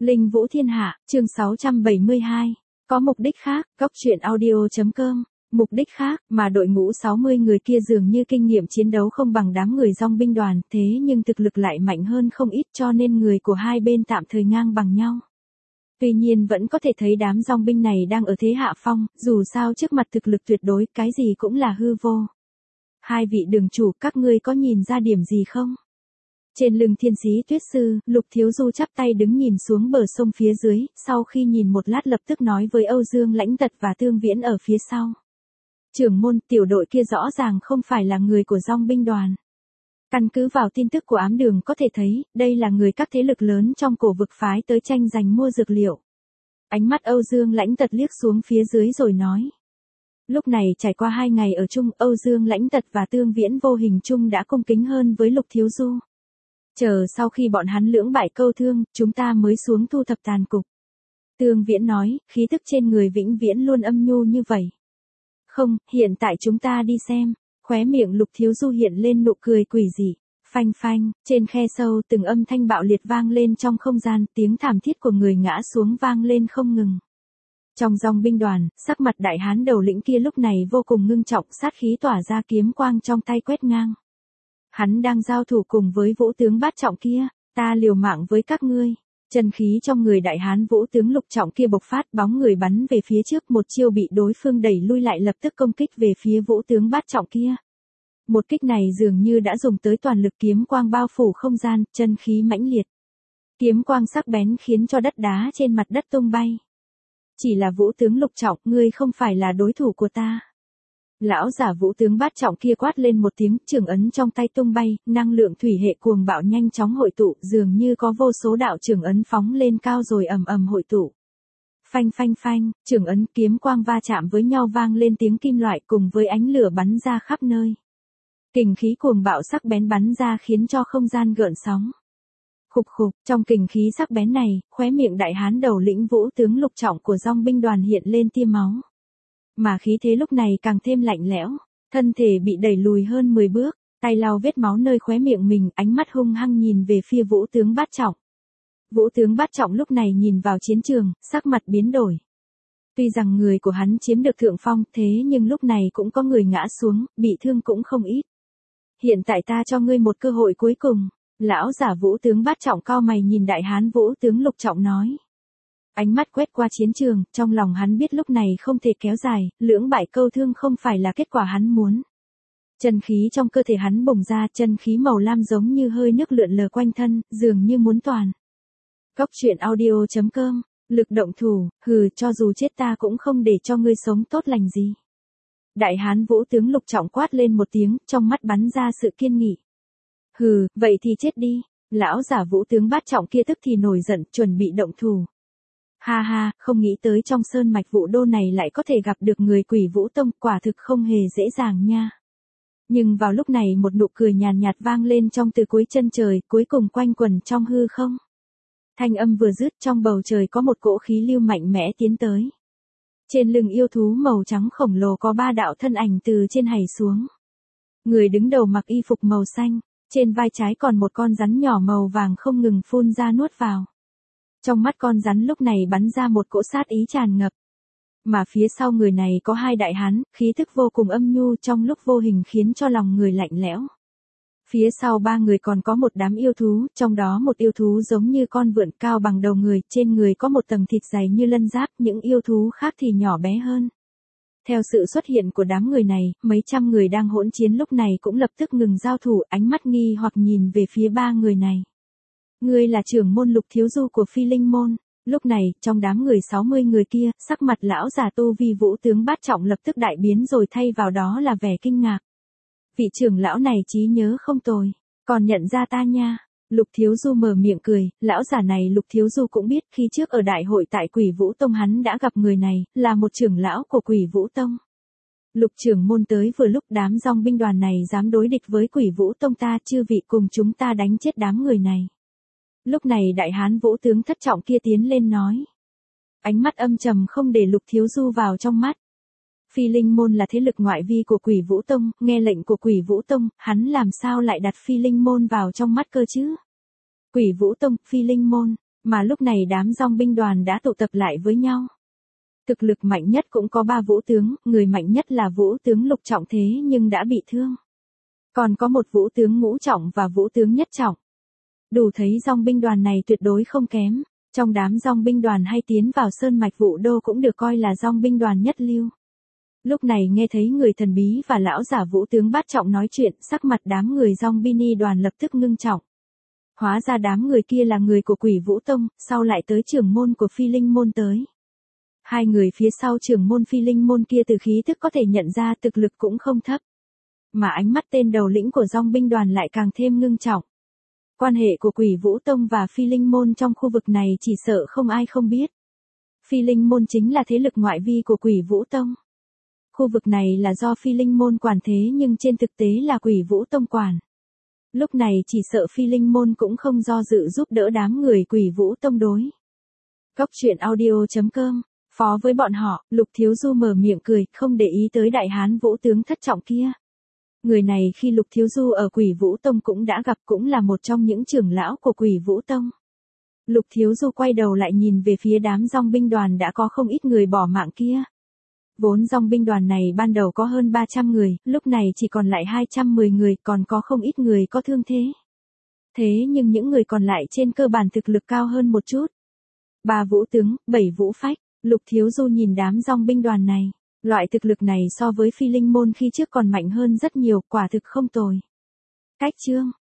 Linh Vũ Thiên Hạ, chương 672. Có mục đích khác, góc truyện audio.com. Mục đích khác, mà đội ngũ 60 người kia dường như kinh nghiệm chiến đấu không bằng đám người dòng binh đoàn, thế nhưng thực lực lại mạnh hơn không ít cho nên người của hai bên tạm thời ngang bằng nhau. Tuy nhiên vẫn có thể thấy đám dòng binh này đang ở thế hạ phong, dù sao trước mặt thực lực tuyệt đối, cái gì cũng là hư vô. Hai vị đường chủ, các ngươi có nhìn ra điểm gì không? Trên lưng Thiên Sĩ Tuyết Sư, Lục Thiếu Du chắp tay đứng nhìn xuống bờ sông phía dưới, sau khi nhìn một lát lập tức nói với Âu Dương Lãnh Tật và Tương Viễn ở phía sau. Trưởng môn, tiểu đội kia rõ ràng không phải là người của dòng binh đoàn. Căn cứ vào tin tức của ám đường có thể thấy, đây là người các thế lực lớn trong cổ vực phái tới tranh giành mua dược liệu. Ánh mắt Âu Dương Lãnh Tật liếc xuống phía dưới rồi nói. Lúc này trải qua 2 ngày ở chung, Âu Dương Lãnh Tật và Tương Viễn vô hình chung đã cung kính hơn với Lục Thiếu Du. Chờ sau khi bọn hắn lưỡng bại câu thương, chúng ta mới xuống thu thập tàn cục. Tương Viễn nói, khí thức trên người vĩnh viễn luôn âm nhu như vậy. Không, hiện tại chúng ta đi xem. Khóe miệng Lục Thiếu Du hiện lên nụ cười quỷ dị. Phanh phanh, trên khe sâu từng âm thanh bạo liệt vang lên trong không gian, tiếng thảm thiết của người ngã xuống vang lên không ngừng. Trong dòng binh đoàn, sắc mặt đại hán đầu lĩnh kia lúc này vô cùng ngưng trọng, sát khí tỏa ra, kiếm quang trong tay quét ngang. Hắn đang giao thủ cùng với vũ tướng bát trọng kia, ta liều mạng với các ngươi. Chân khí trong người đại hán vũ tướng lục trọng kia bộc phát, bóng người bắn về phía trước, một chiêu bị đối phương đẩy lui lại lập tức công kích về phía vũ tướng bát trọng kia. Một kích này dường như đã dùng tới toàn lực, kiếm quang bao phủ không gian, chân khí mãnh liệt. Kiếm quang sắc bén khiến cho đất đá trên mặt đất tung bay. Chỉ là vũ tướng lục trọng, ngươi không phải là đối thủ của ta. Lão giả vũ tướng bát trọng kia quát lên một tiếng, trường ấn trong tay tung bay, năng lượng thủy hệ cuồng bạo nhanh chóng hội tụ, dường như có vô số đạo trường ấn phóng lên cao rồi ầm ầm hội tụ. Phanh phanh phanh, trường ấn kiếm quang va chạm với nhau vang lên tiếng kim loại cùng với ánh lửa bắn ra khắp nơi. Kình khí cuồng bạo sắc bén bắn ra khiến cho không gian gợn sóng. Khục khục, trong kình khí sắc bén này, khóe miệng đại hán đầu lĩnh vũ tướng lục trọng của dòng binh đoàn hiện lên tia máu. Mà khí thế lúc này càng thêm lạnh lẽo, thân thể bị đẩy lùi hơn 10 bước, tay lau vết máu nơi khóe miệng mình, ánh mắt hung hăng nhìn về phía vũ tướng bát trọng. Vũ tướng bát trọng lúc này nhìn vào chiến trường, sắc mặt biến đổi. Tuy rằng người của hắn chiếm được thượng phong, thế nhưng lúc này cũng có người ngã xuống, bị thương cũng không ít. Hiện tại ta cho ngươi một cơ hội cuối cùng. Lão giả vũ tướng bát trọng cau mày nhìn đại hán vũ tướng lục trọng nói. Ánh mắt quét qua chiến trường, trong lòng hắn biết lúc này không thể kéo dài, lưỡng bại câu thương không phải là kết quả hắn muốn. Chân khí trong cơ thể hắn bùng ra, chân khí màu lam giống như hơi nước lượn lờ quanh thân, dường như muốn toàn. Góc truyện audio.com, lực động thủ, hừ, cho dù chết ta cũng không để cho ngươi sống tốt lành gì. Đại hán vũ tướng lục trọng quát lên một tiếng, trong mắt bắn ra sự kiên nghị. Hừ, vậy thì chết đi. Lão giả vũ tướng bát trọng kia tức thì nổi giận, chuẩn bị động thủ. Ha ha, không nghĩ tới trong sơn mạch Vũ Đô này lại có thể gặp được người Quỷ Vũ Tông, quả thực không hề dễ dàng nha. Nhưng vào lúc này một nụ cười nhàn nhạt vang lên trong từ cuối chân trời, cuối cùng quanh quẩn trong hư không. Thanh âm vừa dứt, trong bầu trời có một cỗ khí lưu mạnh mẽ tiến tới. Trên lưng yêu thú màu trắng khổng lồ có 3 đạo thân ảnh từ trên hảy xuống. Người đứng đầu mặc y phục màu xanh, trên vai trái còn một con rắn nhỏ màu vàng không ngừng phun ra nuốt vào. Trong mắt con rắn lúc này bắn ra một cỗ sát ý tràn ngập. Mà phía sau người này có 2 đại hán, khí thức vô cùng âm nhu trong lúc vô hình khiến cho lòng người lạnh lẽo. Phía sau 3 người còn có một đám yêu thú, trong đó một yêu thú giống như con vượn cao bằng đầu người, trên người có một tầng thịt dày như lân giáp, những yêu thú khác thì nhỏ bé hơn. Theo sự xuất hiện của đám người này, mấy trăm người đang hỗn chiến lúc này cũng lập tức ngừng giao thủ, ánh mắt nghi hoặc nhìn về phía 3 người này. Ngươi là trưởng môn Lục Thiếu Du của Phi Linh môn. Lúc này, trong đám người 60 người kia, sắc mặt lão già tu vi vũ tướng bát trọng lập tức đại biến rồi thay vào đó là vẻ kinh ngạc. Vị trưởng lão này trí nhớ không tồi, còn nhận ra ta nha. Lục Thiếu Du mở miệng cười, lão già này Lục Thiếu Du cũng biết, khi trước ở đại hội tại Quỷ Vũ Tông hắn đã gặp người này, là một trưởng lão của Quỷ Vũ Tông. Lục trưởng môn tới vừa lúc, đám dòng binh đoàn này dám đối địch với Quỷ Vũ Tông ta, chư vị cùng chúng ta đánh chết đám người này. Lúc này đại hán vũ tướng thất trọng kia tiến lên nói. Ánh mắt âm trầm không để Lục Thiếu Du vào trong mắt. Phi Linh môn là thế lực ngoại vi của Quỷ Vũ Tông, nghe lệnh của Quỷ Vũ Tông, hắn làm sao lại đặt Phi Linh môn vào trong mắt cơ chứ? Quỷ Vũ Tông, Phi Linh môn, Mà lúc này đám dòng binh đoàn đã tụ tập lại với nhau. Thực lực mạnh nhất cũng có 3 vũ tướng, người mạnh nhất là vũ tướng lục trọng thế nhưng đã bị thương. Còn có một vũ tướng ngũ trọng và vũ tướng nhất trọng. Đủ thấy dòng binh đoàn này tuyệt đối không kém. Trong đám dòng binh đoàn hay tiến vào sơn mạch Vũ Đô cũng được coi là dòng binh đoàn nhất lưu. Lúc này nghe thấy người thần bí và lão giả vũ tướng bát trọng nói chuyện, sắc mặt đám người dòng bini đoàn lập tức ngưng trọng. Hóa ra đám người kia là người của Quỷ Vũ Tông, sau lại tới trưởng môn của Phi Linh môn tới. Hai người phía sau trưởng môn Phi Linh môn kia từ khí thức có thể nhận ra thực lực cũng không thấp. Mà ánh mắt tên đầu lĩnh của dòng binh đoàn lại càng thêm ngưng trọng. Quan hệ của Quỷ Vũ Tông và Phi Linh môn trong khu vực này chỉ sợ không ai không biết. Phi Linh môn chính là thế lực ngoại vi của Quỷ Vũ Tông. Khu vực này là do Phi Linh môn quản thế nhưng trên thực tế là Quỷ Vũ Tông quản. Lúc này chỉ sợ Phi Linh môn cũng không do dự giúp đỡ đám người Quỷ Vũ Tông đối. Góc truyện audio.com, phó với bọn họ, Lục Thiếu Du mở miệng cười, không để ý tới đại hán vũ tướng thất trọng kia. Người này khi Lục Thiếu Du ở Quỷ Vũ Tông cũng đã gặp, cũng là một trong những trưởng lão của Quỷ Vũ Tông. Lục Thiếu Du quay đầu lại nhìn về phía đám dòng binh đoàn đã có không ít người bỏ mạng kia. Vốn dòng binh đoàn này ban đầu có hơn 300 người, lúc này chỉ còn lại 210 người, còn có không ít người có thương thế. Thế nhưng những người còn lại trên cơ bản thực lực cao hơn một chút. 3 vũ tướng, 7 vũ phách, Lục Thiếu Du nhìn đám dòng binh đoàn này. Loại thực lực này so với Phi Linh môn khi trước còn mạnh hơn rất nhiều, quả thực không tồi. Cách chương